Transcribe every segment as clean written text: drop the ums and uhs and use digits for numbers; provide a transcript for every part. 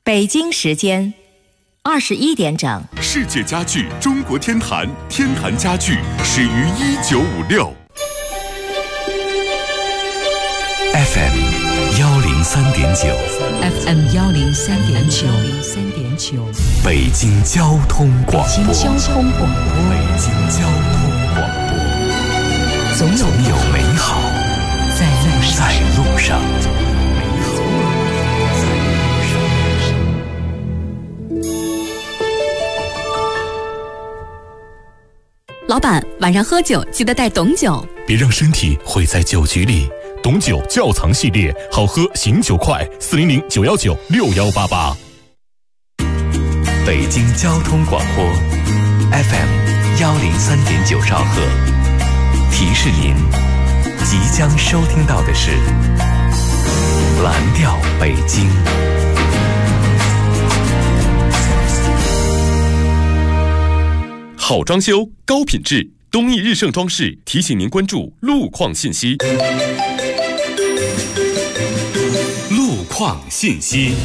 北京时间21点整。 世界家具中国天坛，天坛家具始于1956。 FM 103.9 FM 103.9 北京交通广播。 北京交通广播。 北京交通广播。总有美好在路上。 老板，晚上喝酒记得带董酒， 别让身体毁在酒局里。董酒窖藏系列，好喝醒酒快，400-919-6188。 北京交通广播 FM 103.9兆赫，提示您即将收听到的是蓝调北京。 好装修，高品质，东义日盛装饰提醒您关注路况信息。路况信息，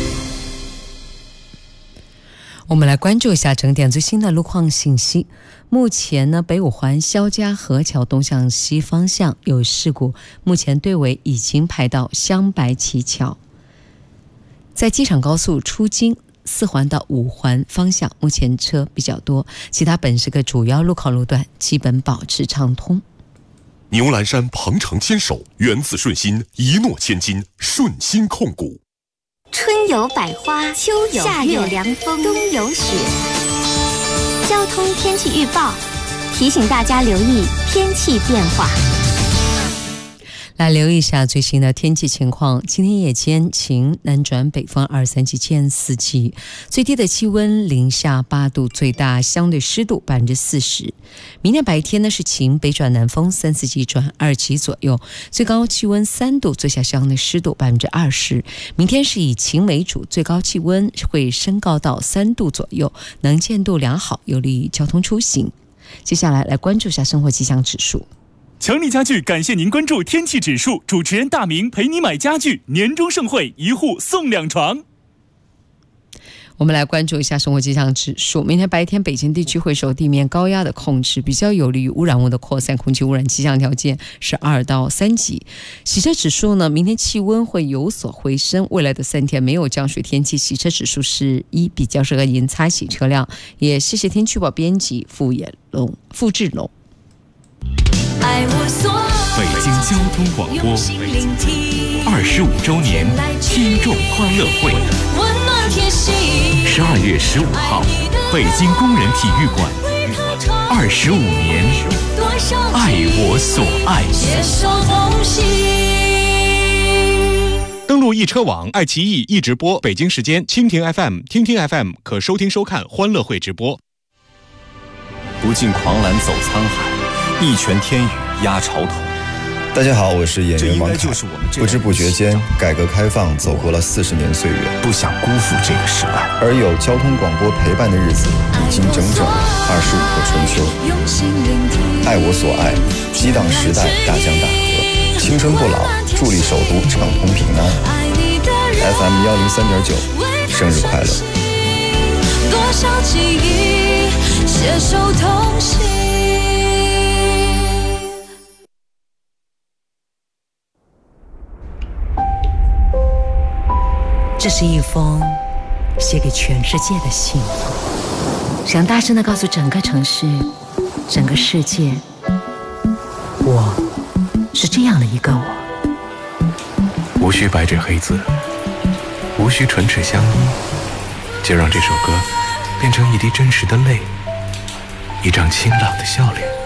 我们来关注一下整点最新的路况信息。目前呢，北五环肖家河桥东向西方向有事故，目前队尾已经排到香白旗桥。在机场高速出京4环到5环方向，目前车比较多，其他本市各主要路口路段基本保持畅通。 牛栏山鹏程牵手，源自顺心，一诺千金，顺心控股。 春有百花，秋有夏有凉风，冬有雪。交通天气预报提醒大家留意天气变化。 来留意一下最新的天气情况。今天夜间晴，南转北风2、3级见4级，最低的气温零下8度，最大相对湿度40%。明天白天呢是晴，北转南风3、4级转2级左右，最高气温3度，最下相对湿度20%。明天是以晴为主，最高气温会升高到3度左右，能见度良好，有利于交通出行。接下来关注一下生活气象指数。 强力家具感谢您关注天气指数，主持人大明陪你买家具，年终盛会1户送2床。 我们来关注一下生活气象指数。明天白天北京地区会受地面高压的控制，比较有利于污染物的扩散，空气污染气象条件是2到3级。洗车指数呢，明天气温会有所回升，未来的3天没有降水天气，洗车指数是1，比较适合您擦洗车辆。也谢谢天气预报编辑付志龙。 北京交通广播25周年听众欢乐会，12月15号，北京工人体育馆，25年，爱我所爱。 登录易车网、爱奇艺易直播，北京时间蜻蜓 FM、听听 FM 可收听收看欢乐会直播。 不尽狂澜走沧海，一拳天宇压潮头。 大家好，我是演员王凯。不知不觉间，改革开放走过了40年岁月， 不想辜负这个时代。 而有交通广播陪伴的日子，已经整整25个春秋。爱我所爱，激荡时代大江大河，青春不老，助力首都畅通平安。FM 103.9，生日快乐！ 多少记忆携手同行。 这是一封写给全世界的信，想大声地告诉整个城市、整个世界，我是这样的一个我。 无需白纸黑字，无需唇齿相依，就让这首歌变成一滴真实的泪，一张清朗的笑脸。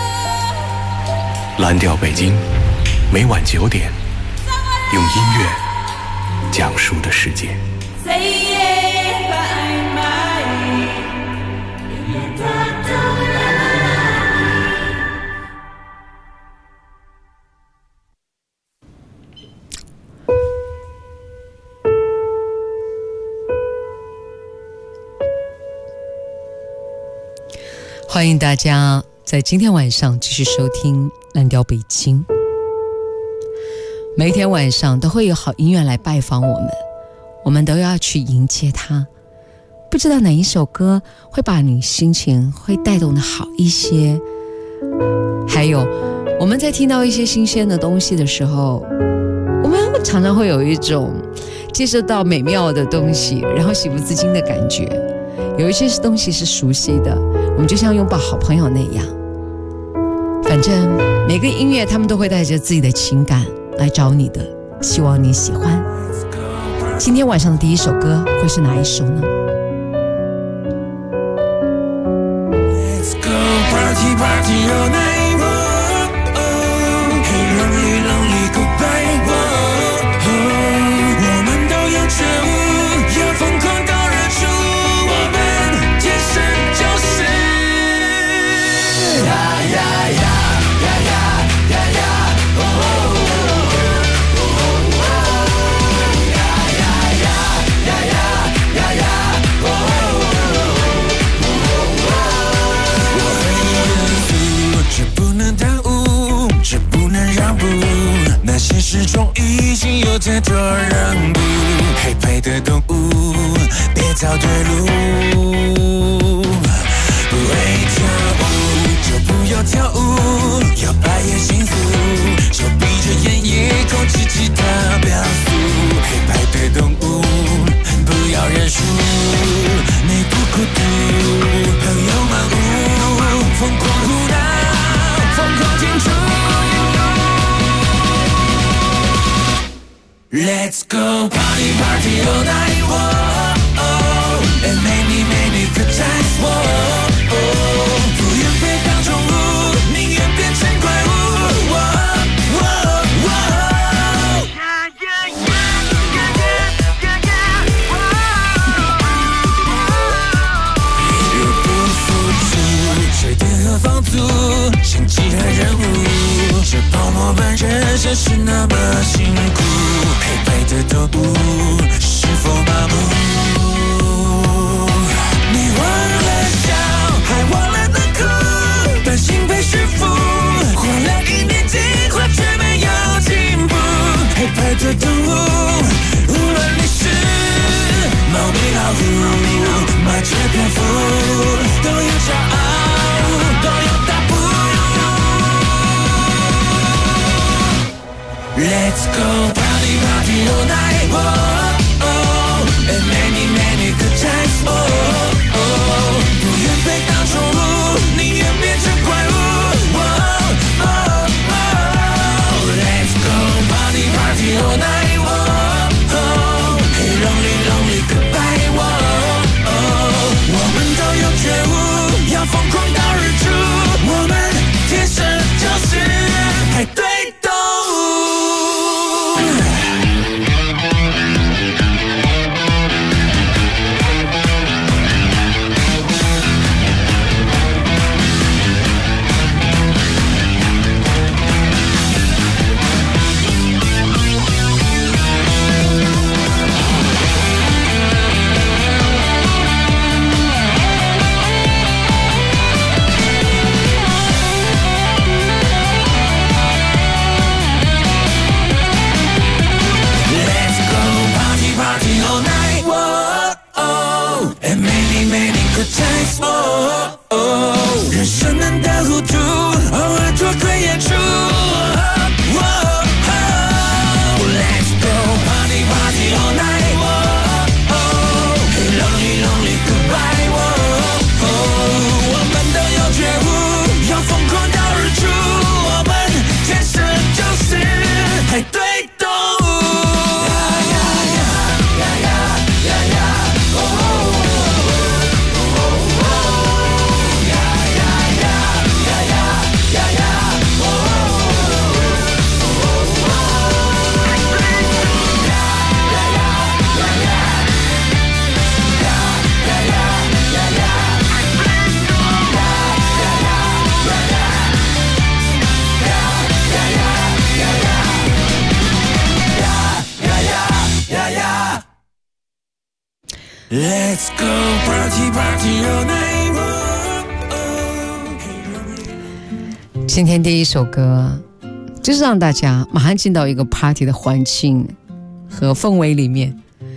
蓝调北京，每晚9点，用音乐讲述的世界。 欢迎大家在今天晚上继续收听蓝调北京。每一天晚上都会有好音乐来拜访我们， 我们都要去迎接它。不知道哪一首歌会把你心情会带动的好一些。还有我们在听到一些新鲜的东西的时候，我们常常会有一种接受到美妙的东西然后喜不自禁的感觉。有一些东西是熟悉的，我们就像拥抱好朋友那样。反正每个音乐他们都会带着自己的情感来找你的，希望你喜欢。今天晚上的第一首歌会是哪一首呢？ Let's go party party all night, oh, oh. Hey lonely lonely goodbye, oh, oh. 我们都有觉悟，要疯狂到日出，我们天生就是呀呀呀呀呀呀呀，哦哦哦哦，呀呀呀呀呀呀呀，哦哦哦哦，我很严肃，这不能耽误，这不能让步，那些时钟已经有太多让步，黑白的动物，别找对路。不会跳舞就不要跳舞，要把眼幸福，就闭着眼也控制其他表述。黑白的动物，不要认输，你不孤独，朋友漫舞，疯狂胡闹，疯狂庆祝。Let's go party party all night, oh, oh, and many good times, oh, oh. 不愿被当宠物，宁愿变成怪物，oh, oh, oh. Yeah, yeah, yeah, yeah, yeah, yeah, oh. 又不付出，水电和房租，生计和任务，这泡沫般人生是那么辛苦。黑白的动物是否麻木？你忘了笑，还忘了能哭，担心被驯服，花了1年进化却没有进步。黑白的动物，无论你是猫咪老虎，麻雀蝙蝠，都有骄傲，都有大步。Let's go party party all night, oh, oh, and many good times, oh, oh. 不愿被当宠物，宁愿变成怪物，oh, oh, oh. Let's go party party all night, oh, oh. Hey lonely lonely goodbye, oh, oh. 我们都有觉悟，要疯狂到日出，我们天生就是派对动物。人生难得糊涂，偶尔多亏演出。Let's go party party all night. Hey lonely lonely goodbye. 我们都有觉悟，要疯狂到日出。我们天生就是派对动物。Let's go party party all night. 今天第一首歌就是让大家马上进到一个 party 的环境和氛围里面。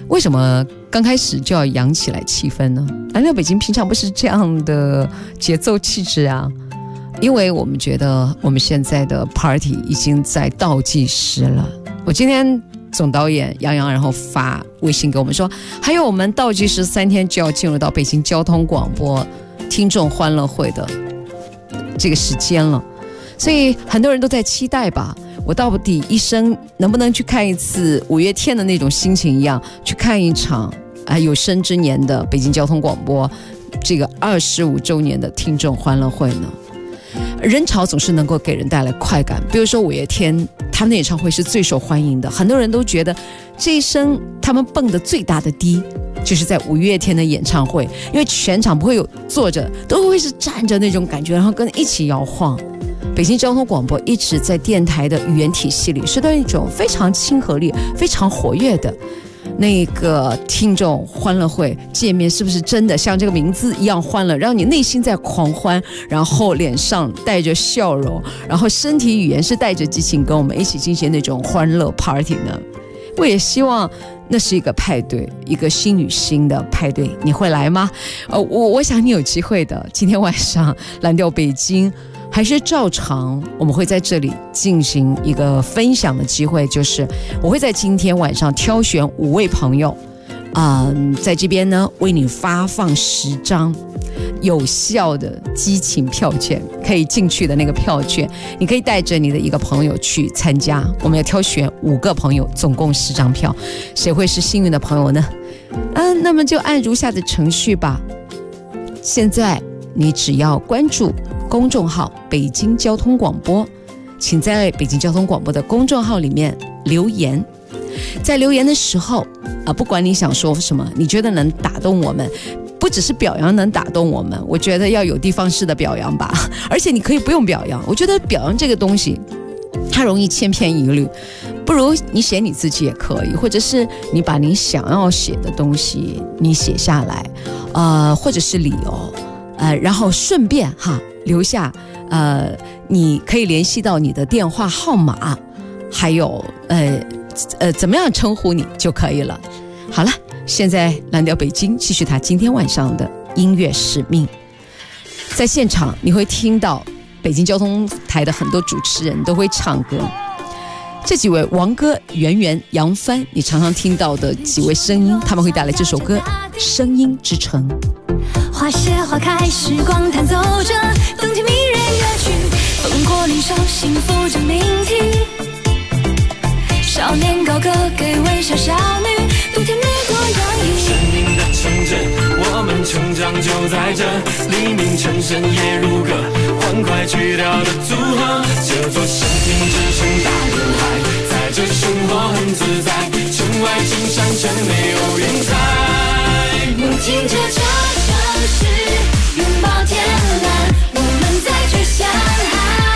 为什么刚开始就要扬起来气氛呢？蓝调北京平常不是这样的节奏气质啊，因为我们觉得我们现在的 party 已经在倒计时了。我今天总导演杨洋然后发微信给我们说，还有我们倒计时3天就要进入到北京交通广播听众欢乐会的这个时间了，所以很多人都在期待吧，我到底一生能不能去看一次五月天的那种心情一样，去看一场有生之年的北京交通广播这个25周年的听众欢乐会呢？人潮总是能够给人带来快感，比如说五月天他们的演唱会是最受欢迎的，很多人都觉得这一生他们蹦的最大的迪就是在五月天的演唱会，因为全场不会有坐着，都会是站着那种感觉，然后跟一起摇晃。北京交通广播一直在电台的语言体系里是那种非常亲和力非常活跃的那个听众欢乐会界面，是不是真的像这个名字一样欢乐，让你内心在狂欢，然后脸上带着笑容，然后身体语言是带着激情，跟我们一起进行那种欢乐 party 呢？我也希望那是一个派对，一个心与心的派对，你会来吗？我想你有机会的。今天晚上蓝调北京还是照常，我们会在这里进行一个分享的机会，就是我会在今天晚上挑选5位朋友，在这边呢为你发放10张有效的激情票券，可以进去的那个票券，你可以带着你的一个朋友去参加。我们要挑选5个朋友，总共10张票，谁会是幸运的朋友呢？那么就按如下的程序吧。现在你只要关注公众号北京交通广播，请在北京交通广播的公众号里面留言，在留言的时候不管你想说什么，你觉得能打动我们，不只是表扬能打动我们，我觉得要有地方式的表扬吧，而且你可以不用表扬，我觉得表扬这个东西它容易千篇一律，不如你写你自己也可以，或者是你把你想要写的东西你写下来，或者是理由，然后顺便留下你可以联系到你的电话号码，还有怎么样称呼你就可以了。好了，现在蓝调北京继续他今天晚上的音乐使命。在现场你会听到北京交通台的很多主持人都会唱歌，这几位王歌、圆圆、杨帆，你常常听到的几位声音，他们会带来这首歌《声音之城》。 花谢花开，时光弹奏着动听迷人乐曲，风过林梢，幸福着聆听。少年高歌给微笑少女，多甜蜜多洋溢。生命的城镇，我们成长就在这，黎明晨晨夜如歌，欢快曲调的组合。这座生命之城大人海，在这生活很自在，城外青山城内有云彩。我听着这城市拥抱天蓝，我们在这相爱。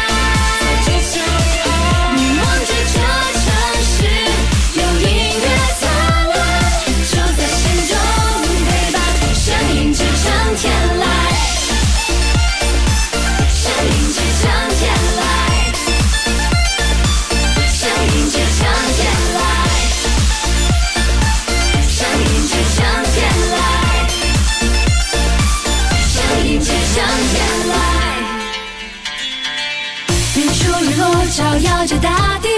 你望着这城市有音乐灿烂，就在心中陪伴，声音之城天籁，声音之城天籁，声音之城天籁，声音之城天籁，声音之城天籁。日出日落照耀着大地，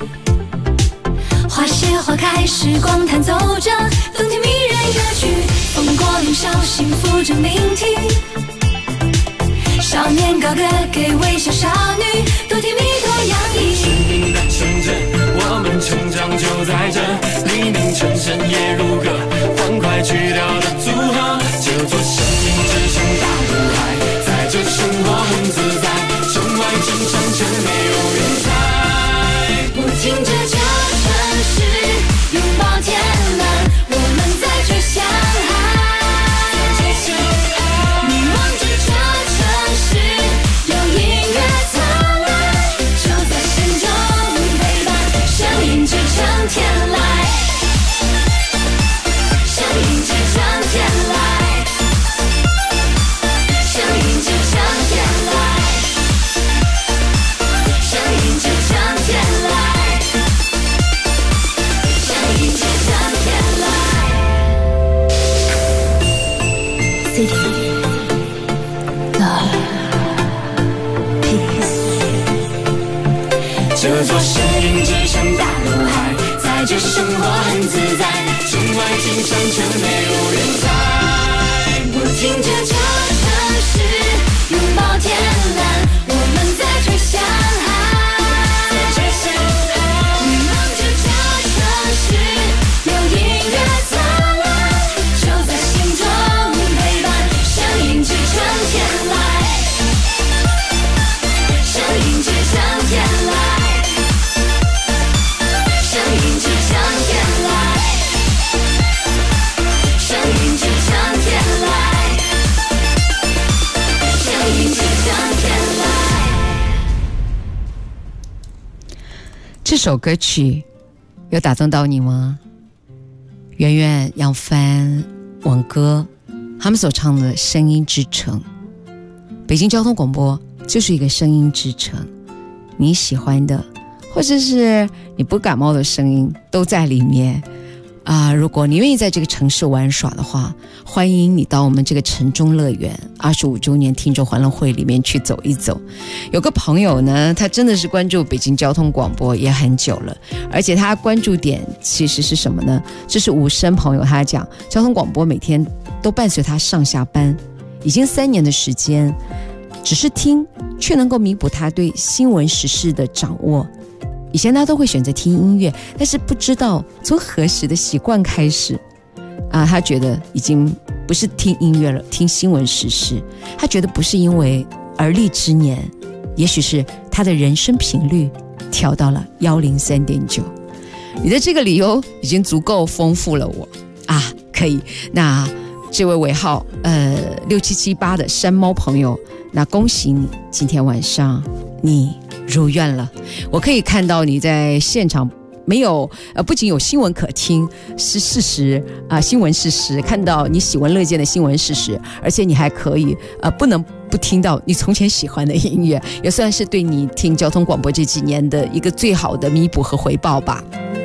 花谢花开，时光弹奏着动听迷人乐曲，风过林梢，幸福着聆听。少年高歌给微笑少女，多甜蜜多洋溢。生命的城镇，我们成长就在这，黎明晨晨夜如歌，欢快曲调的组合。这座生命之城大人海，在这生活很自在，城外青山城内有云彩。我听着这城市拥抱天蓝，我们在这相爱。你望着这城市有音乐灿烂，就在心中陪伴，声音之城天籁，声音之城天籁，声音之城天籁， 这生活很自在，城外青山城内无人在。我听着这城市拥抱天蓝，我们在吹响海，迷茫着这城市有音乐灿烂，就在心中陪伴，声音支撑天籁，声音支撑天籁。 这首歌曲有打动到你吗？圆圆、杨帆、王歌他们所唱的声音之城，北京交通广播就是一个声音之城，你喜欢的或者是你不感冒的声音都在里面如果你愿意在这个城市玩耍的话，欢迎你到我们这个城中乐园25周年听众欢乐会里面去走一走。有个朋友呢，他真的是关注北京交通广播也很久了，而且他关注点其实是什么呢？这是无声朋友，他讲交通广播每天都伴随他上下班，已经3年的时间，只是听却能够弥补他对新闻时事的掌握。以前他都会选择听音乐，但是不知道从何时的习惯开始他觉得已经不是听音乐了，听新闻时事。他觉得不是因为而立之年，也许是他的人生频率调到了103.9。你的这个理由已经足够丰富了我可以。那这位尾号6778的山猫朋友，那恭喜你，今天晚上你如愿了。我可以看到你在现场，没有不仅有新闻可听，是事实新闻事实，看到你喜闻乐见的新闻事实，而且你还可以不能不听到你从前喜欢的音乐，也算是对你听交通广播这几年的一个最好的弥补和回报吧。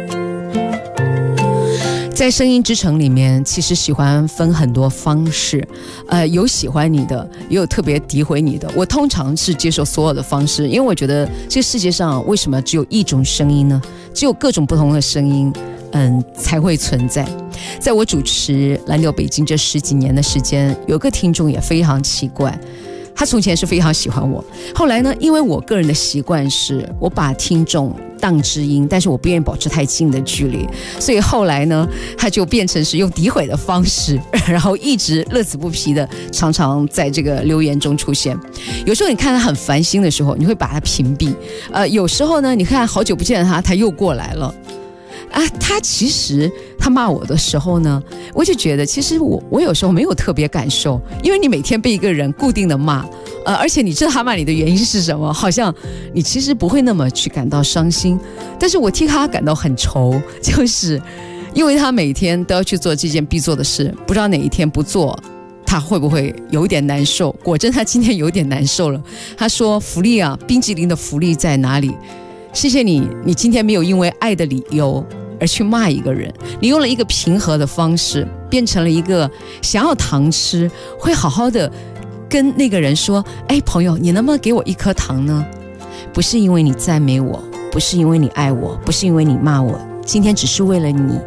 在声音之城里面，其实喜欢分很多方式，有喜欢你的，也有特别诋毁你的。我通常是接受所有的方式，因为我觉得这个世界上为什么只有一种声音呢？只有各种不同的声音才会存在。在我主持蓝调北京这10几年的时间，有个听众也非常奇怪，他从前是非常喜欢我，后来呢，因为我个人的习惯是我把听众当知音，但是我不愿意保持太近的距离，所以后来呢，他就变成是用诋毁的方式，然后一直乐此不疲的常常在这个留言中出现。有时候你看他很烦心的时候，你会把他屏蔽，有时候呢，你看好久不见他，他又过来了。他其实他骂我的时候呢，我就觉得其实我有时候没有特别感受，因为你每天被一个人固定的骂，而且你知道他骂你的原因是什么，好像你其实不会那么去感到伤心，但是我替他感到很愁，就是因为他每天都要去做这件必做的事，不知道哪一天不做他会不会有点难受。果真他今天有点难受了，他说福利冰淇淋的福利在哪里？谢谢你今天没有因为爱的理由而去骂一个人，你用了一个平和的方式，变成了一个想要糖吃，会好好的跟那个人说，朋友，你能不能给我一颗糖呢？不是因为你赞美我，不是因为你爱我，不是因为你骂我，今天只是为了你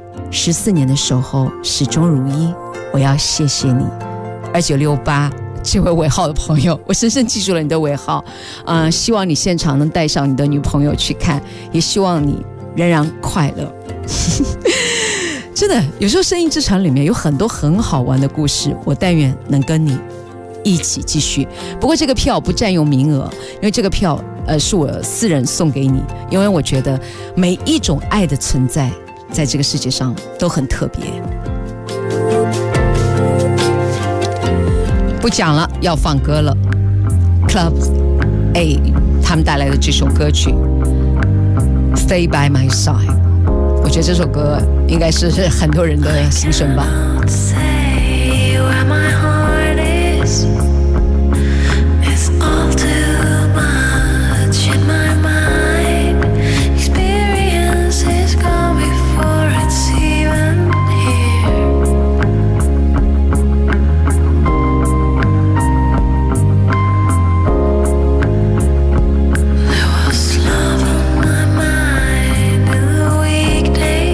14年的守候始终如一，我要谢谢你。2968这位尾号的朋友，我深深记住了你的尾号，希望你现场能带上你的女朋友去看，也希望你仍然快乐。真的，有时候声音之城里面有很多很好玩的故事，我但愿能跟你一起继续。不过这个票不占用名额，因为这个票是我私人送给你，因为我觉得每一种爱的存在在这个世界上都很特别。不讲了，要放歌了。Club A 他们带来的这首歌曲 Stay by my side， 我觉得这首歌应该是很多人的心声吧。 Weekdays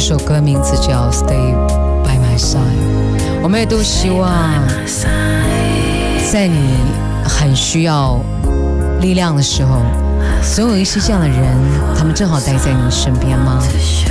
首歌名字叫 Stay by my side。 我们也都希望在你很需要力量的时候，总有一些这样的人，他们正好待在你身边吗？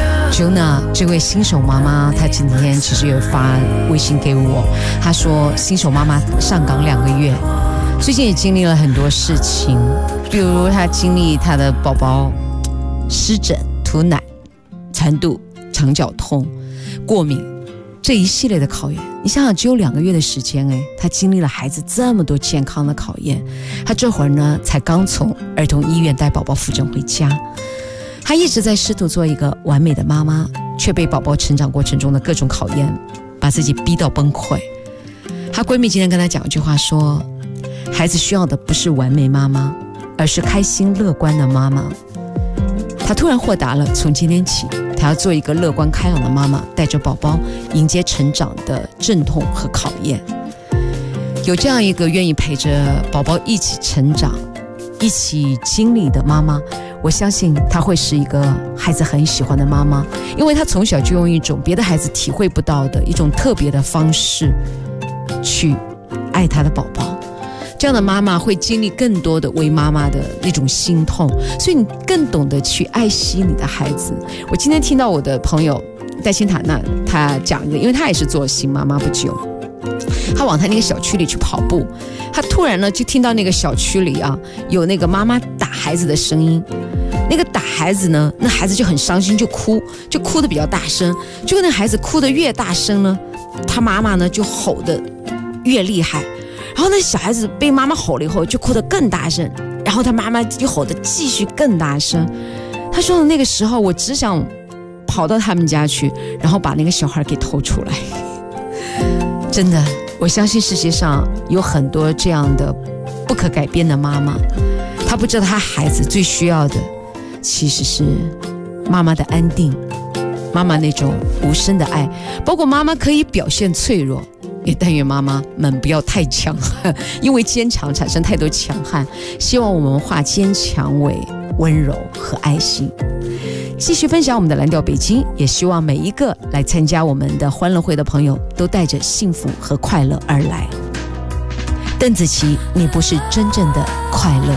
Juna 这位新手妈妈，她今天其实有发微信给我，她说新手妈妈上岗2个月，最近也经历了很多事情，比如她经历她的宝宝湿疹、吐奶、蚕肚、肠绞痛、过敏这一系列的考验。你想想，只有2个月的时间，她经历了孩子这么多健康的考验。她这会儿呢，才刚从儿童医院带宝宝复诊回家。 她一直在试图做一个完美的妈妈，却被宝宝成长过程中的各种考验，把自己逼到崩溃。她闺蜜今天跟她讲一句话说：“孩子需要的不是完美妈妈，而是开心乐观的妈妈。”她突然豁达了，从今天起，她要做一个乐观开朗的妈妈，带着宝宝迎接成长的阵痛和考验。有这样一个愿意陪着宝宝一起成长、一起经历的妈妈。 我相信她会是一个孩子很喜欢的妈妈，因为她从小就用一种别的孩子体会不到的一种特别的方式去爱她的宝宝。这样的妈妈会经历更多的为妈妈的那种心痛，所以你更懂得去爱惜你的孩子。我今天听到我的朋友戴欣塔娜，她讲一个，因为她也是做新妈妈不久，她往她那个小区里去跑步，她突然呢就听到那个小区里啊有那个妈妈打孩子的声音。 那个打孩子呢，那孩子就很伤心，就哭得比较大声。结果那孩子哭得越大声呢，他妈妈呢就吼得越厉害。然后那小孩子被妈妈吼了以后，就哭得更大声。然后他妈妈就吼得继续更大声。他说那个时候，我只想跑到他们家去，然后把那个小孩给偷出来。真的，我相信世界上有很多这样的不可改变的妈妈，她不知道她孩子最需要的。 其实是妈妈的安定，妈妈那种无声的爱，包括妈妈可以表现脆弱，也但愿妈妈们不要太强悍，因为坚强产生太多强悍。希望我们化坚强为温柔和爱心。继续分享我们的蓝调北京，也希望每一个来参加我们的欢乐会的朋友都带着幸福和快乐而来。邓紫棋，你不是真正的快乐。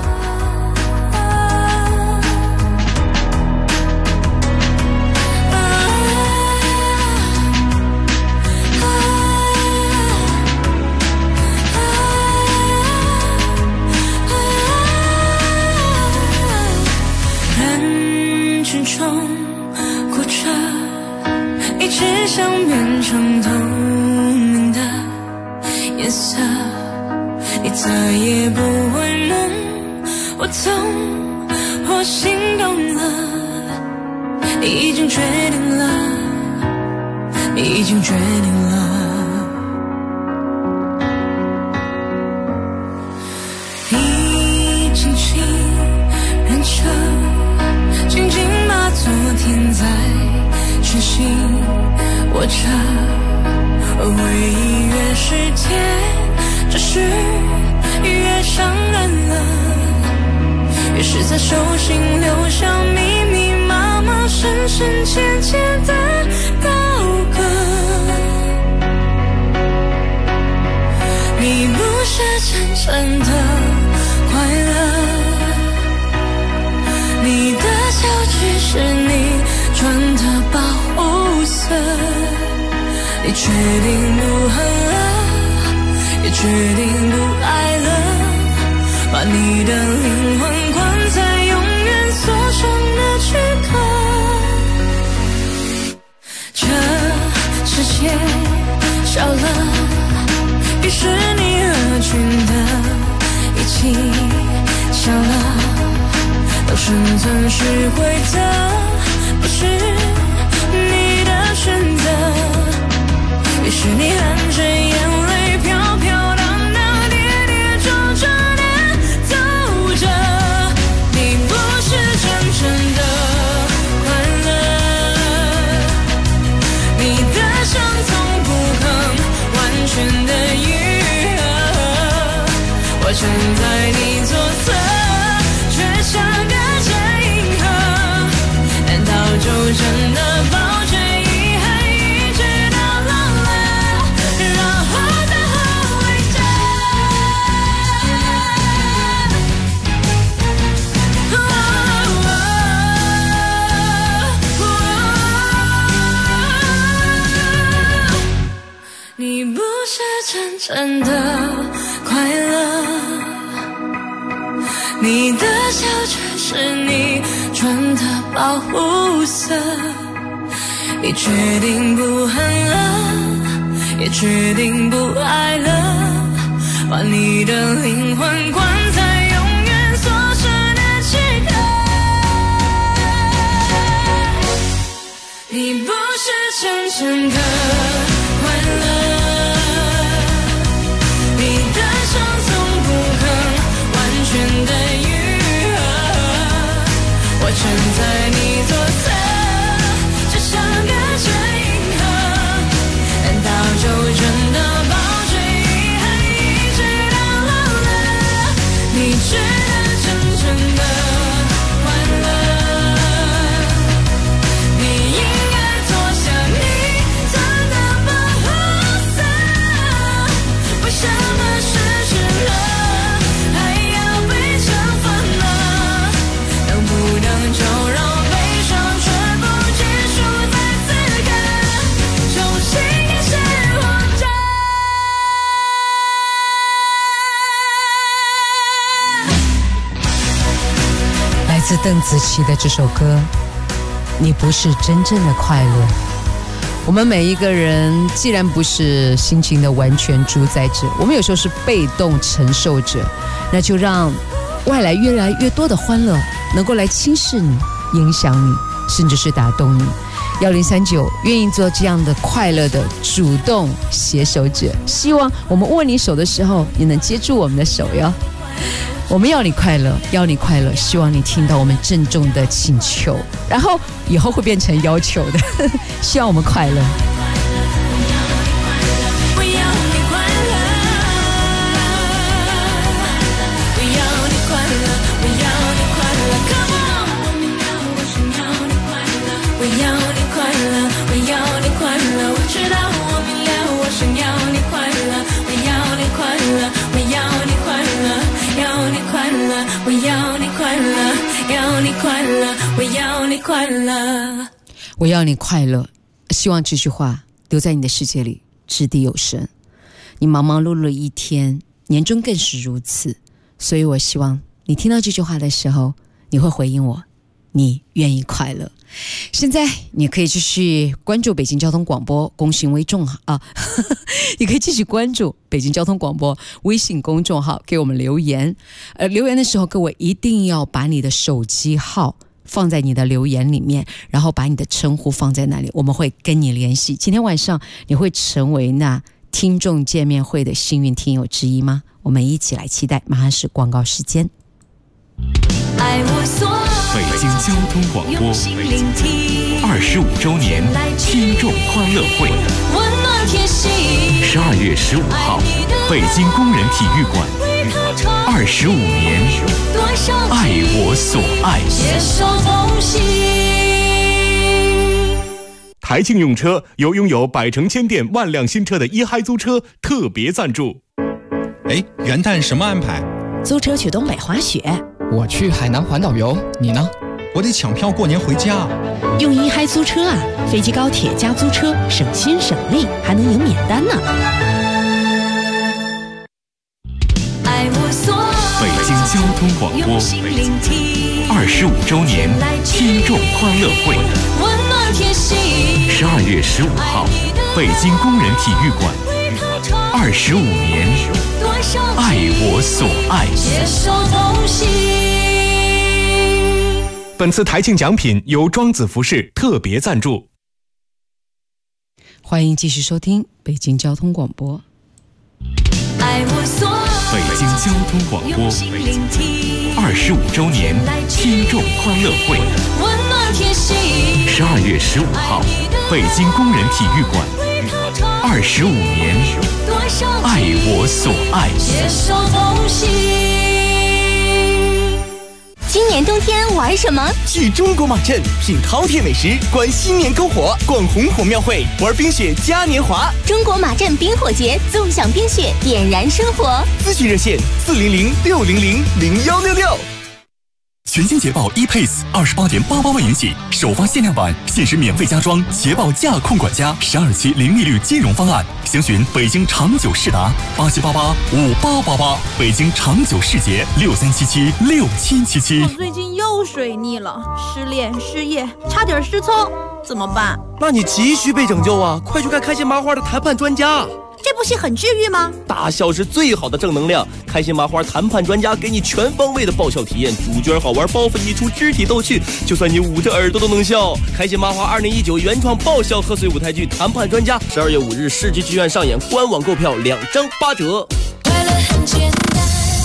你决定不恨了，也决定不爱了，把你的灵魂关在永远锁上的躯壳。这世界少了于是你合群的一起笑了，当生存是规则，不是你的选择。于是你含着眼泪飘飘荡荡，跌跌撞撞地走着。你不是真正的快乐，你的伤从不肯完全的愈合。我站在你左侧，却像个阵营河，难道就真真的快乐。你的笑却是你穿的保护色，你决定不恨了，也决定不爱了，把你的灵魂关在永远锁死的躯壳。你不是真正的快乐，你的伤从不肯完全的愈合，我站在你左侧，就像隔着银河，难道就真的抱着遗憾一直到老了？你觉得真正的快乐，你应该脱下你穿的保护色，为什么失去了还要被惩罚呢？能不能就让悲伤全部结束在此刻，重新开始活着。 来自邓紫棋的这首歌，你不是真正的快乐。我们每一个人既然不是心情的完全主宰者，我们有时候是被动承受者，那就让外来越来越多的欢乐能够来轻视你，影响你，甚至是打动你。1039愿意做这样的快乐的主动携手者，希望我们握你手的时候，你能接住我们的手哟。我们要你快乐，要你快乐，希望你听到我们郑重的请求，然后以后会变成要求的。希望我们快乐。 我要你快乐，我要你快乐，我要你快乐 ，Come on！ 我想要你快乐，我要你快乐，我要你快乐，我知道我明了，我想要你快乐，我要你快乐，我要你快乐，要你快乐，我要你快乐，要你快乐，我要你快乐。 我要你快乐，希望这句话留在你的世界里掷地有声。你忙忙碌碌的一天，年终更是如此，所以我希望你听到这句话的时候，你会回应我，你愿意快乐。现在你可以继续关注北京交通广播公信微众号你可以继续关注北京交通广播微信公众号，给我们留言。留言的时候，各位一定要把你的手机号放在你的留言里面，然后把你的称呼放在那里，我们会跟你联系。今天晚上你会成为那听众见面会的幸运听友之一吗？我们一起来期待。马上是广告时间。 北京交通广播25周年听众欢乐会，12月15号，北京工人体育馆，25年，爱我所爱。 携手同行。 台庆用车由拥有百城千店万辆新车的一嗨租车特别赞助。 哎，元旦什么安排？ 租车去东北滑雪。 我去海南环岛游，你呢？我得抢票过年回家。 用一嗨租车啊，飞机高铁加租车，省心省力，还能赢免单呢。 北京交通广播25周年听众欢乐会，12月15号，北京工人体育馆，25年，爱我所爱。 携手同行。 本次台庆奖品由庄子服饰特别赞助。 欢迎继续收听北京交通广播。 北京交通广播25周年听众欢乐会，12月15号，北京工人体育馆，25年，爱我所爱。 携手同行。 今年冬天玩什么？ 去中国马镇品饕餮美食，观新年篝火，逛红火庙会，玩冰雪嘉年华。 中国马镇冰火节，纵享冰雪，点燃生活。 咨询热线400-600-0166。 全新捷豹 E-Pace 28.88万元起，首发限量版，限时免费加装捷豹驾控管家12期零利率金融方案。详询北京长久世达87885888，北京长久世捷63776777。 我最近又水逆了，失恋、失业，差点失聪，怎么办？ 那你急需被拯救啊！快去看开心麻花的谈判专家。 这部戏很治愈吗？ 大笑是最好的正能量，开心麻花谈判专家给你全方位的爆笑体验，主角好玩，包袱一出，肢体逗趣，就算你捂着耳朵都能笑。开心麻花2019原创爆笑贺岁舞台剧《谈判专家》，12月5日世纪剧院上演，官网购票2张8折。 快乐很简单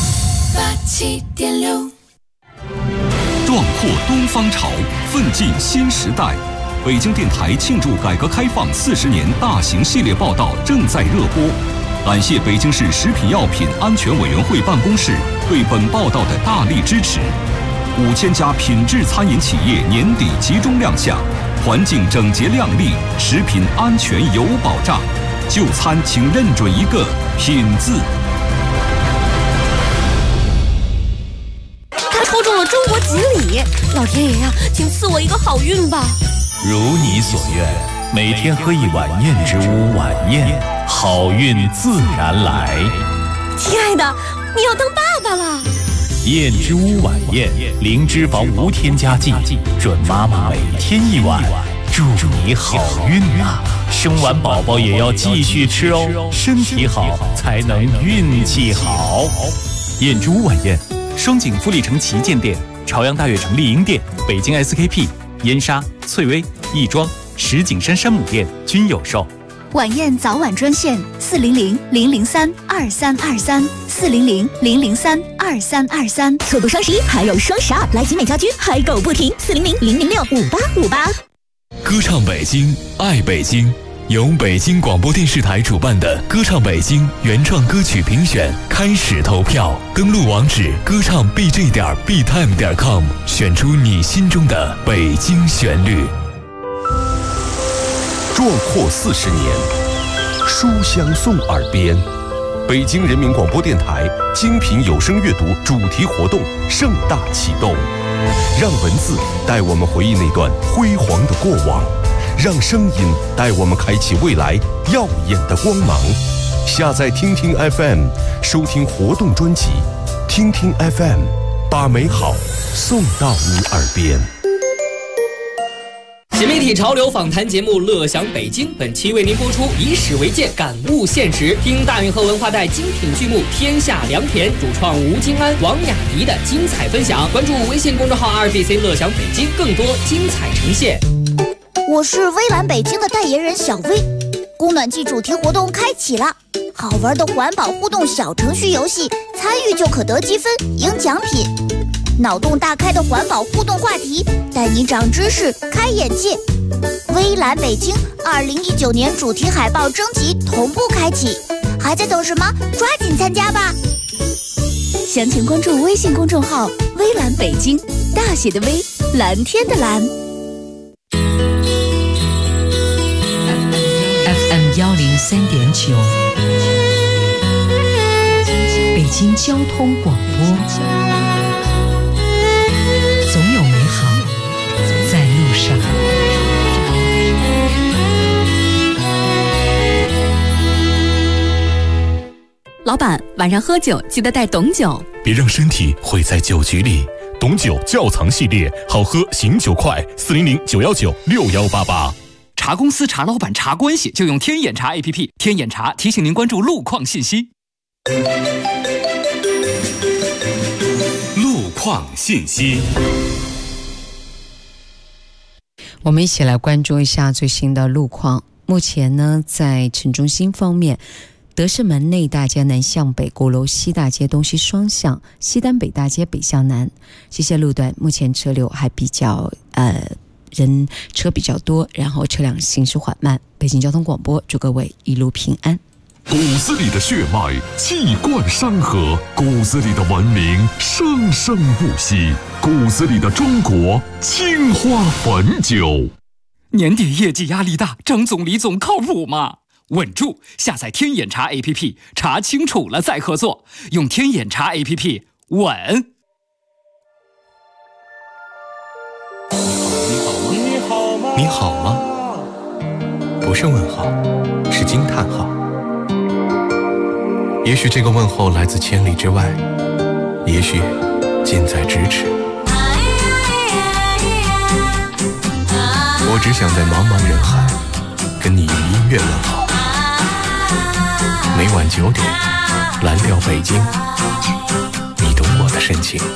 ，87.6。 壮阔东方潮，奋进新时代。北京电台庆祝改革开放40年大型系列报道正在热播，感谢北京市食品药品安全委员会办公室对本报道的大力支持。5000家品质餐饮企业年底集中亮相，环境整洁亮丽，食品安全有保障。就餐请认准一个品字。 他抽中了中国锦鲤，老天爷呀，请赐我一个好运吧！ 如你所愿，每天喝一碗燕之屋晚宴，好运自然来。 亲爱的，你要当爸爸了！ 燕之屋晚宴，零脂肪无添加剂，准妈妈每天一碗，祝你好运啊！生完宝宝也要继续吃哦，身体好才能运气好。 燕之屋晚宴，双井富力城旗舰店、朝阳大悦城丽婴店、北京 SKP、燕莎、翠微、亦庄、石景山山姆店均有售。 晚宴早晚专线400-003-2323，400-003-2323。 错过双11，还有双12，来集美家居嗨购不停，400-006-5858。 歌唱北京，爱北京。由北京广播电视台主办的歌唱北京原创歌曲评选开始投票，登录网址歌唱 bj.btime.com， 选出你心中的北京旋律。 壮阔40年，书香送耳边。北京人民广播电台精品有声阅读主题活动盛大启动，让文字带我们回忆那段辉煌的过往，让声音带我们开启未来耀眼的光芒。下载听听 FM， 收听活动专辑。听听 FM， 把美好送到你耳边。 新媒体潮流访谈节目《乐享北京》本期为您播出以史为鉴，感悟现实。听大运河文化带精品剧目《天下良田》，主创吴京安、王雅迪的精彩分享。关注微信公众号2BC 乐享北京，更多精彩呈现。 我是微蓝北京的代言人小薇，供暖季主题活动开启了，好玩的环保互动小程序游戏，参与就可得积分赢奖品。脑洞大开的环保互动话题，带你长知识开眼界。微蓝北京2019年主题海报征集同步开启，还在等什么？抓紧参加吧！详情关注微信公众号微蓝北京，大写的微，蓝天的蓝。 FM 103.9，北京交通广播。总有美好在路上。 老板，晚上喝酒记得带董酒， 别让身体毁在酒局里。董酒窖藏系列，好喝醒酒快，400-919-6188。 茶公司、茶老板、茶关系，就用天眼茶 APP。天眼茶提醒您关注路况信息。 路况信息。 我们一起来关注一下最新的路况。目前呢，在城中心方面，德胜门内大街南向北，鼓楼西大街东西双向，西单北大街北向南这些路段，目前车流还比较人车比较多，然后车辆行驶缓慢。北京交通广播祝各位一路平安。 骨子里的血脉气贯山河，骨子里的文明生生不息，骨子里的中国青花汾酒。 年底业绩压力大，张总李总靠谱吗？稳住！下载天眼茶 APP， 查清楚了再合作，用天眼茶 APP 稳。 你好吗？不是问号，是惊叹号。也许这个问候来自千里之外，也许近在咫尺。我只想在茫茫人海跟你用音乐问好。每晚9点，蓝调北京，你懂我的深情。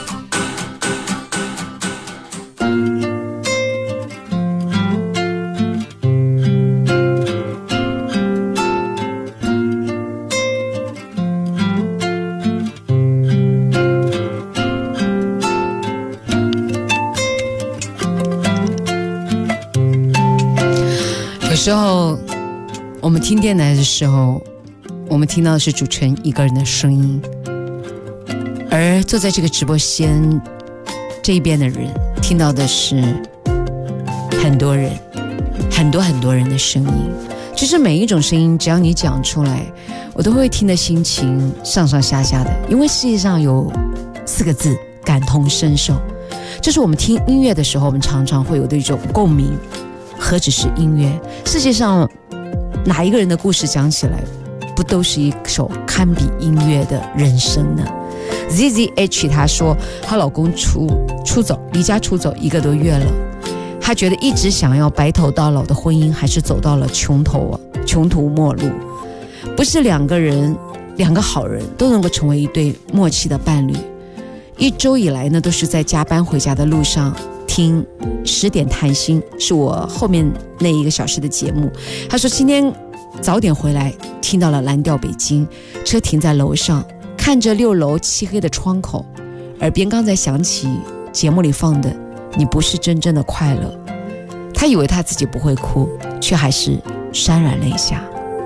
有时候我们听电台的时候，我们听到的是主持人一个人的声音，而坐在这个直播间这一边的人听到的是很多人，很多人的声音。就是每一种声音只要你讲出来，我都会听得心情上上下下的。因为世界上有4个字，感同身受，这是我们听音乐的时候我们常常会有的一种共鸣。何止是音乐，世界上哪一个人的故事讲起来不都是一首堪比音乐的人生呢？ ZZH 她说她老公出走，离家出走1个多月了，她觉得一直想要白头到老的婚姻还是走到了穷途末路。不是2个好人都能够成为一对默契的伴侣。1周以来呢，都是在加班回家的路上听10点谈心，是我后面那1个小时的节目。他说今天早点回来，听到了蓝调北京，车停在楼上，看着6楼漆黑的窗口，耳边刚才响起节目里放的你不是真正的快乐。他以为他自己不会哭，却还是潸然泪下。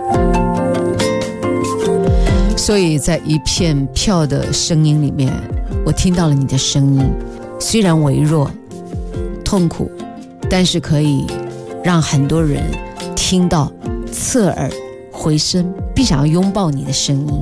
所以在一片飘的声音里面，我听到了你的声音，虽然微弱痛苦，但是可以让很多人听到，侧耳回声，并想要拥抱你的声音。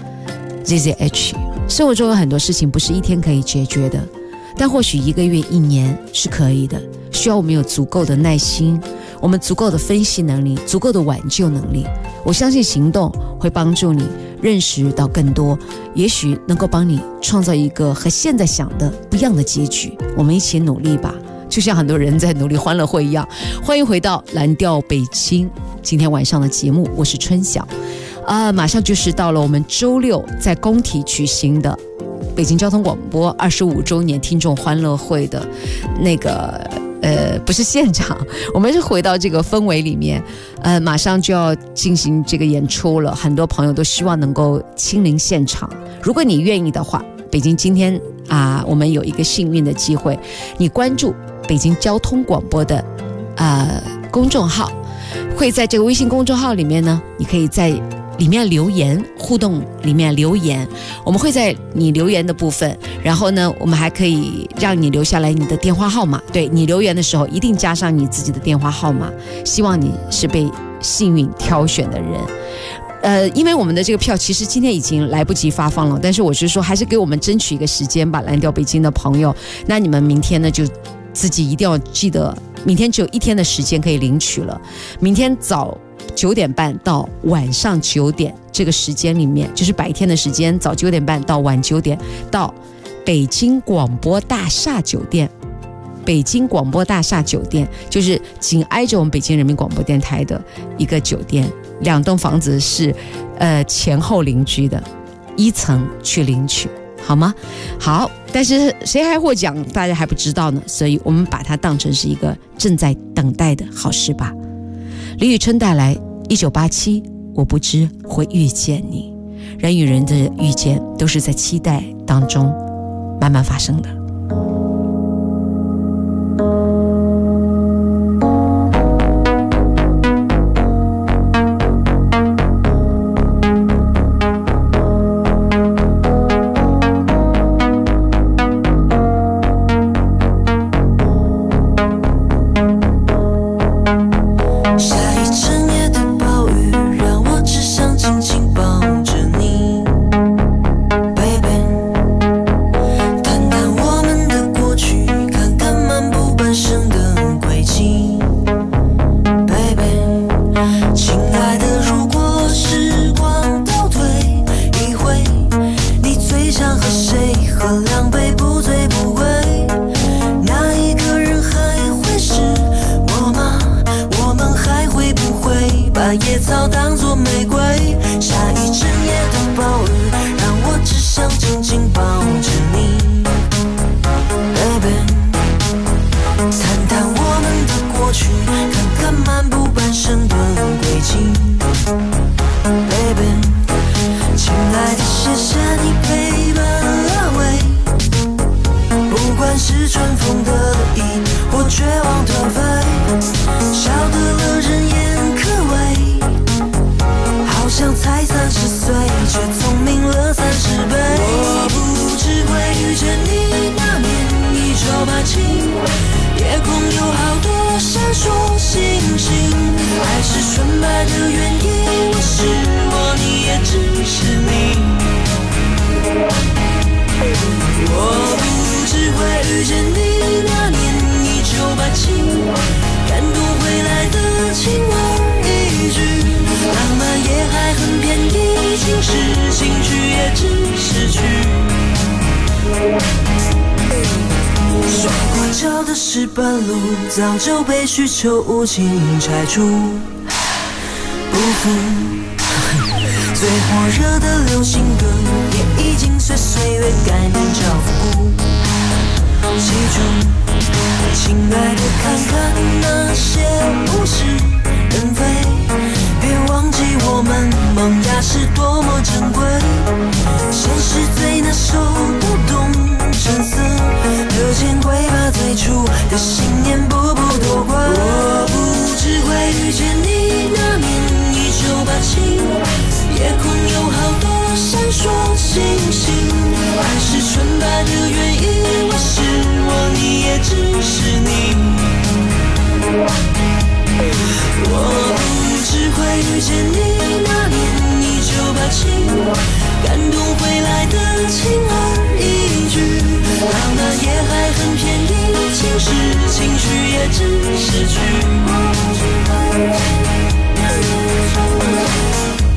ZZH 生活中有很多事情不是1天可以解决的，但或许1个月1年是可以的，需要我们有足够的耐心，我们足够的分析能力，足够的挽救能力。我相信行动会帮助你认识到更多，也许能够帮你创造一个和现在想的不一样的结局。我们一起努力吧，就像很多人在努力欢乐会一样。欢迎回到蓝调北京，今天晚上的节目，我是春晓。马上就是到了我们周6在工体举行的北京交通广播25周年听众欢乐会的那个不是现场，我们是回到这个氛围里面。马上就要进行这个演出了，很多朋友都希望能够亲临现场。如果你愿意的话，北京今天我们有一个幸运的机会，你关注北京交通广播的公众号，会在这个微信公众号里面呢，你可以在里面留言，互动里面留言，我们会在你留言的部分，然后呢我们还可以让你留下来你的电话号码。对，你留言的时候一定加上你自己的电话号码，希望你是被幸运挑选的人。因为我们的这个票其实今天已经来不及发放了，但是我是说还是给我们争取一个时间吧，蓝调北京的朋友，那你们明天呢就自己一定要记得，明天只有1天的时间可以领取了。明天早9点半到晚上9点这个时间里面，就是白天的时间，早9点半到晚9点，到北京广播大厦酒店。北京广播大厦酒店就是紧挨着我们北京人民广播电台的一个酒店，2栋房子是前后邻居的，1层去领取，好吗？好，但是谁还获奖大家还不知道呢，所以我们把它当成是一个正在等待的好事吧。李宇春带来1987，我不知会遇见你。人与人的遇见都是在期待当中慢慢发生的。 谈谈我亲爱的，如果时光倒退一回，你最想和谁喝两杯不醉不归？那一个人还会是我吗？我们还会不会把野草当作玫瑰？下一整夜的暴雨，让我只想紧紧抱着你 ，baby。谈谈我们的过去，看看漫步半生的轨迹 ，baby。亲爱的，谢谢你陪伴安慰，不管是春风得意或绝望颓废，笑得了人言可畏，好像才30岁，却聪明了30倍。我不只会遇见你那年一九87，夜空有好多闪烁星星，爱是纯白的原因，我是我，你也只是你。我不只会遇见你那年1987，感动回来的轻而易举，浪漫也还很便宜，情是情绪也只是曲。摔过跤的石板路，早就被需求无情拆除。不服，最火热的流行歌，也已经随岁月改名叫复古。记住，亲爱的，看看那些物是人非，别忘记我们萌芽是多么珍贵。现实最难受，不懂橙色的见鬼吧，最初的信念步步多怪。我不只会遇见你那年1987，夜空有好多闪烁星星，爱是纯白的原因，我是我，你也只是你。我不只会遇见你那年1987，感动回来的轻而易举，浪漫也还很便宜，情是情绪也只是曲。我不只会遇见你那年1987。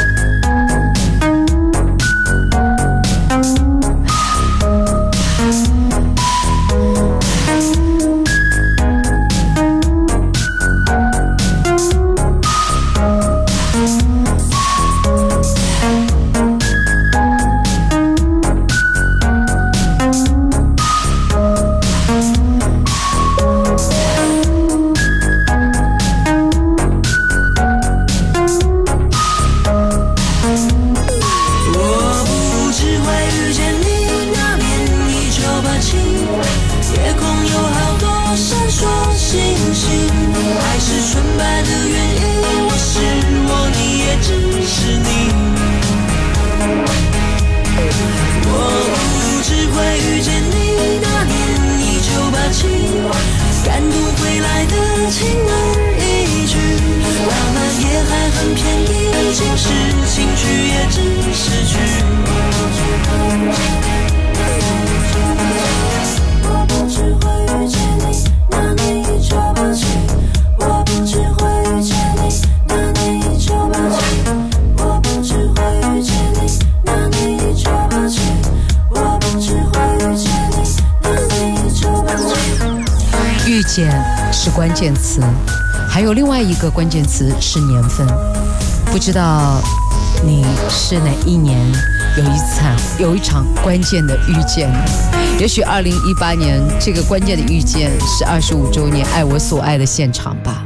遇见是关键词，还有另外一个关键词是年份。不知道你是哪一年有一场关键的遇见？也许2018年这个关键的遇见是25周年爱我所爱的现场吧。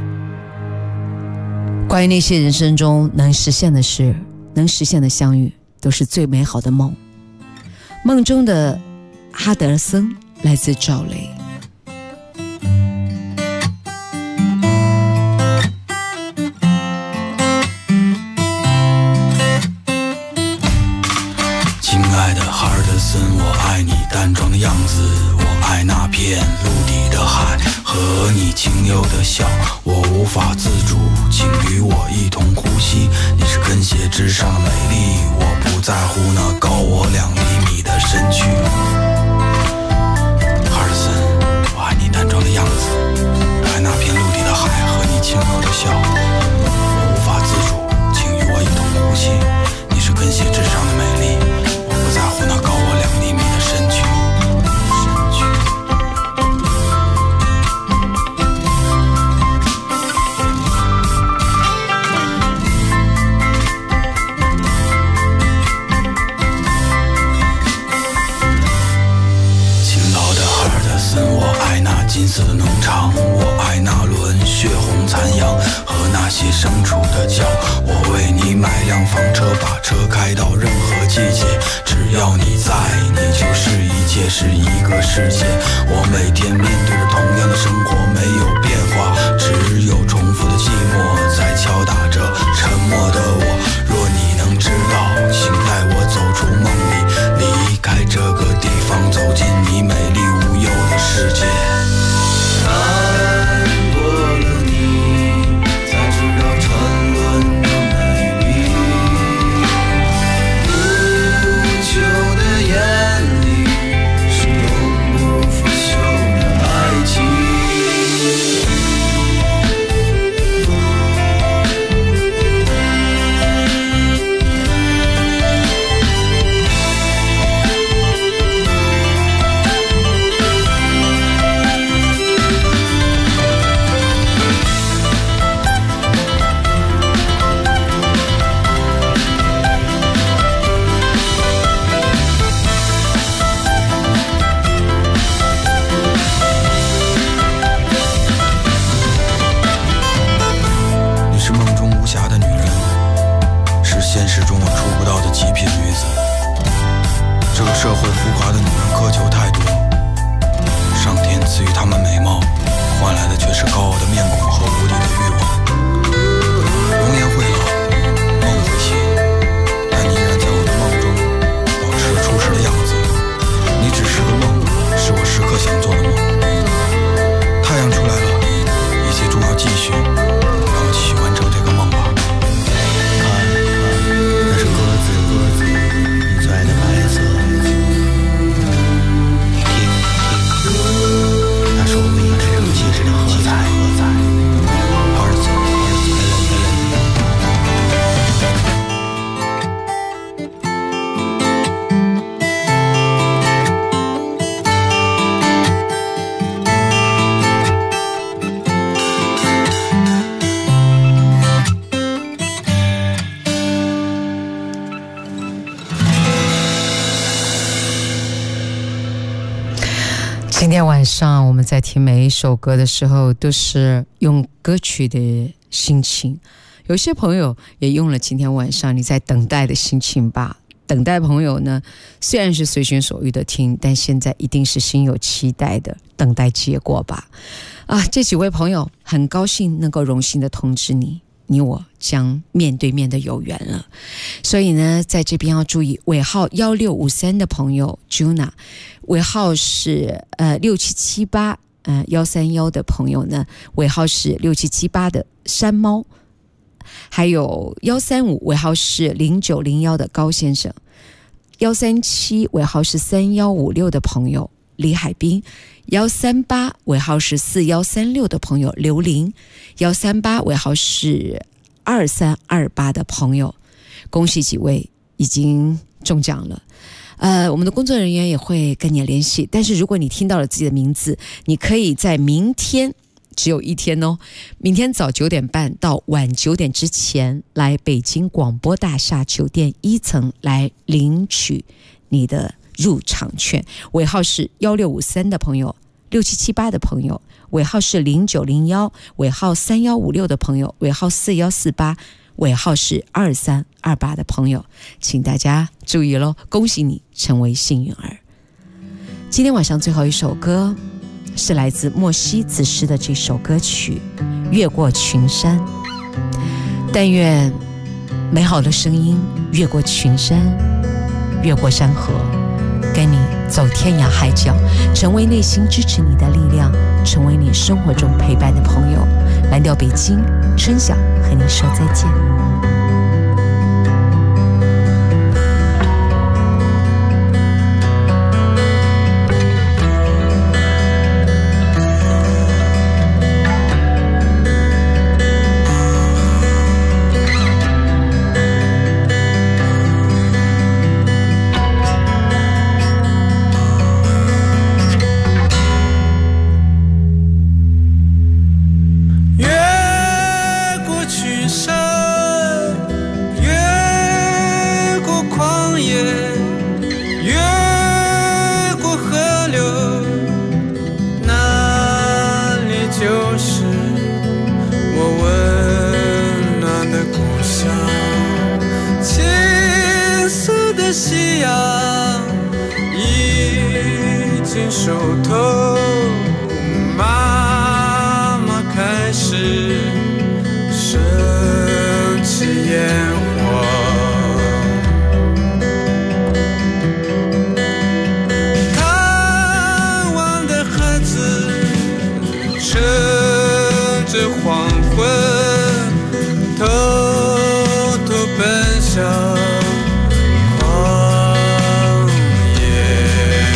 关于那些人生中能实现的事，能实现的相遇，都是最美好的梦。梦中的哈德森来自赵雷。 亲爱的哈尔德森，我爱你淡妆的样子，我爱那片陆地的海和你轻柔的笑，我无法自主，请与我一同呼吸。你是根鞋之上的美丽，我不在乎那高我2厘米的身躯。哈尔德森，我爱你淡妆的样子，爱那片陆地的海和你轻柔的笑，我无法的叫。我为你买辆房车，把车开到任何季节，只要你在，你就是一切，是一个世界。我每天面对着同样的生活，没有变化，只有重复的寂寞在敲打着沉默的我。若你能知道，请带我走出梦里，离开这个地方，走进你美丽无忧的世界。看过了你，才知道沉沦的美丽。不朽的眼里，是永不腐朽的爱情。现实中我触不到的极品女子，这个社会浮夸的女人苛求太多，上天赐予她们美貌，换来的却是高傲的面孔和无底的欲望。容颜会老，梦会醒，但你依然在我的梦中保持着初时的样子。你只是个梦，是我时刻想做的梦。太阳出来了，一切终要继续，让我继续完成这个梦吧。 今天晚上我们在听每一首歌的时候，都是用歌曲的心情。有些朋友也用了今天晚上你在等待的心情吧。等待朋友呢，虽然是随心所欲的听，但现在一定是心有期待的等待结果吧。这几位朋友很高兴能够荣幸的通知你，你我将面对面的有缘了。所以呢，在这边要注意尾号1653的朋友 Juna， 尾号是6778131的朋友呢，尾号是6778的山猫，还有135尾号是0901的高先生，137尾号是3156的朋友李海滨，138尾号是4136的朋友刘玲，138尾号是2328的朋友，恭喜几位已经中奖了。我们的工作人员也会跟你联系，但是如果你听到了自己的名字，你可以在明天，只有一天哦，明天早9点半到晚9点之前来北京广播大厦酒店1层来领取你的入场券，尾号是1653的朋友，6778的朋友，尾号是0901，尾号3156的朋友，尾号4148，尾号是2328的朋友，请大家注意咯，恭喜你成为幸运儿。今天晚上最后一首歌是来自莫西子诗的这首歌曲《越过群山》，但愿美好的声音越过群山，越过山河，跟你走天涯海角，成为内心支持你的力量，成为你生活中陪伴的朋友。蓝调北京，春晓和你说再见。 夕阳已经熟透，妈妈开始升起烟火。贪玩的孩子趁着黄昏偷偷奔向荒野。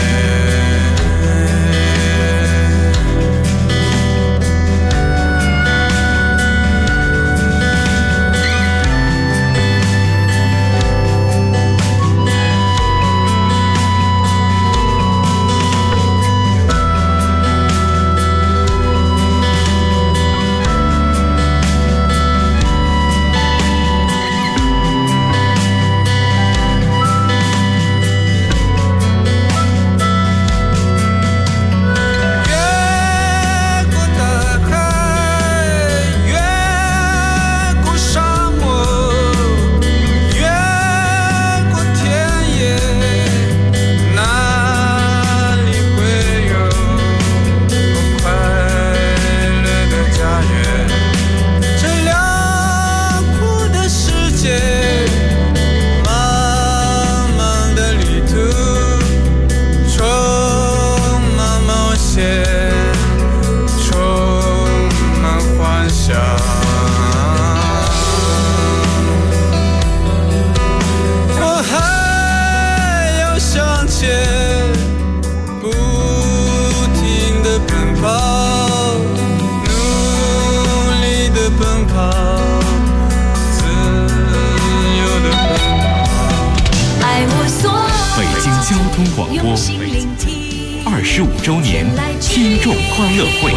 25周年听众欢乐会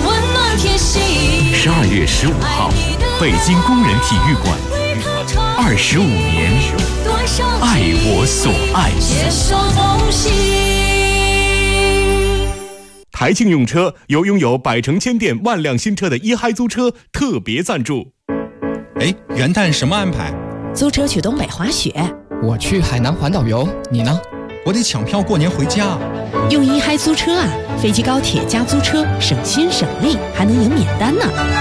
，12月15号，北京工人体育馆，25年，爱我所爱。 台庆用车由拥有百城千店万辆新车的一嗨租车特别赞助。 哎，元旦什么安排？ 租车去东北滑雪。 我去海南环岛游，你呢？我得抢票过年回家。 用一嗨租车啊，飞机高铁加租车，省心省力，还能赢免单呢。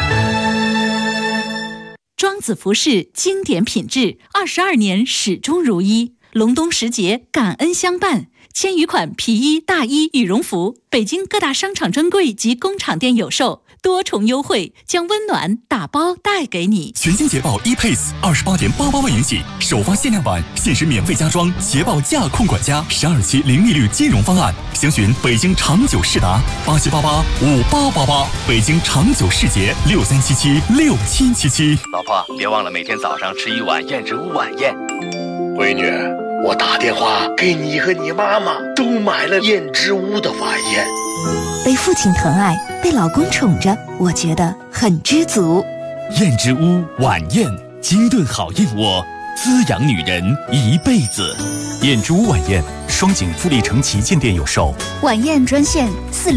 庄子服饰经典品质，22年始终如一。隆冬时节，感恩相伴。千余款皮衣、大衣、羽绒服，北京各大商场专柜及工厂店有售，多重优惠，将温暖打包带给你。 全新捷豹 ePace28.88万元起，首发限量版，限时免费加装捷豹驾控管家，12期零利率金融方案。详询北京长久世达87885888，北京长久世捷63776777。 老婆，别忘了每天早上吃一碗燕之屋晚宴。 闺女，我打电话给你和你妈妈都买了燕之屋的晚宴。 被父亲疼爱，被老公宠着，我觉得很知足。 燕之屋晚宴，精炖好燕窝，滋养女人一辈子。燕之屋晚宴，双井富力城旗舰店有售。 晚宴专线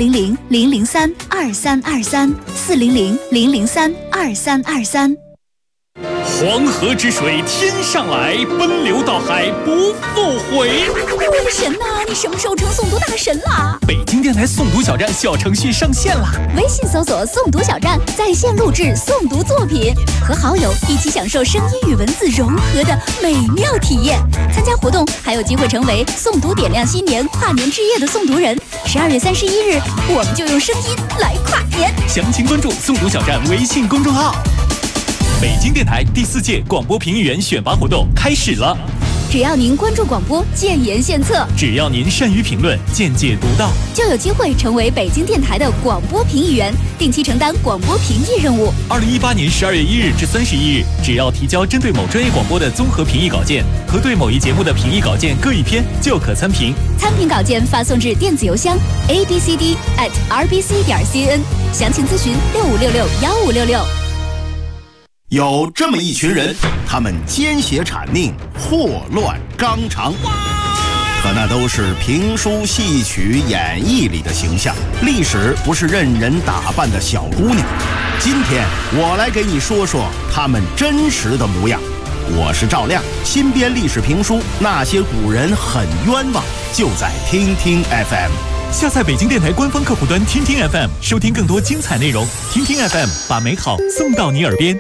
400-003-2323，400-003-2323。 黄河之水天上来，奔流到海不复回。 我的神呐，你什么时候成诵读大神啦？ 北京电台诵读小站小程序上线啦！ 微信搜索诵读小站，在线录制诵读作品，和好友一起享受声音与文字融合的美妙体验。参加活动还有机会成为诵读点亮新年跨年之夜的诵读人。12月31日，我们就用声音来跨年。 详情关注诵读小站微信公众号。 北京电台第4届广播评议员选拔活动开始了。 只要您关注广播，建言献策； 只要您善于评论，见解独到， 就有机会成为北京电台的广播评议员，定期承担广播评议任务。 2018年12月1日至31日，只要提交针对某专业广播的综合评议稿件和对某一节目的评议稿件各1篇，就可参评。 参评稿件发送至电子邮箱 abcd@rbc.cn， 详情咨询65661566。 有这么一群人，他们奸邪谄佞，祸乱纲常，可那都是评书戏曲演绎里的形象，历史不是任人打扮的小姑娘。今天我来给你说说他们真实的模样。 我是赵亮。新编历史评书《那些古人很冤枉》，就在听听 FM。 下载北京电台官方客户端听听 FM， 收听更多精彩内容。听听 FM， 把美好送到你耳边。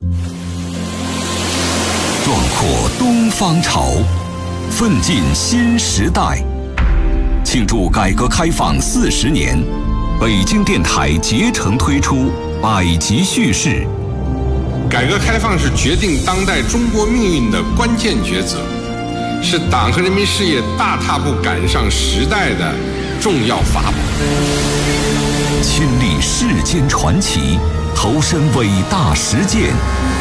壮阔东方潮，奋进新时代。庆祝改革开放40年，北京电台竭诚推出百集叙事。 改革开放是决定当代中国命运的关键抉择，是党和人民事业大踏步赶上时代的重要法宝。 亲历世间传奇，投身伟大实践，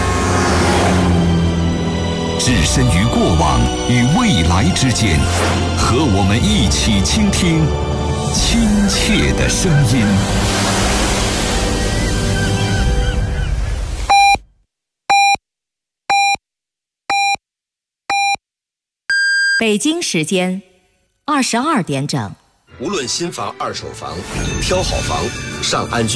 置身于过往与未来之间，和我们一起倾听亲切的声音。 北京时间22点整。 无论新房、二手房，挑好房，上安居。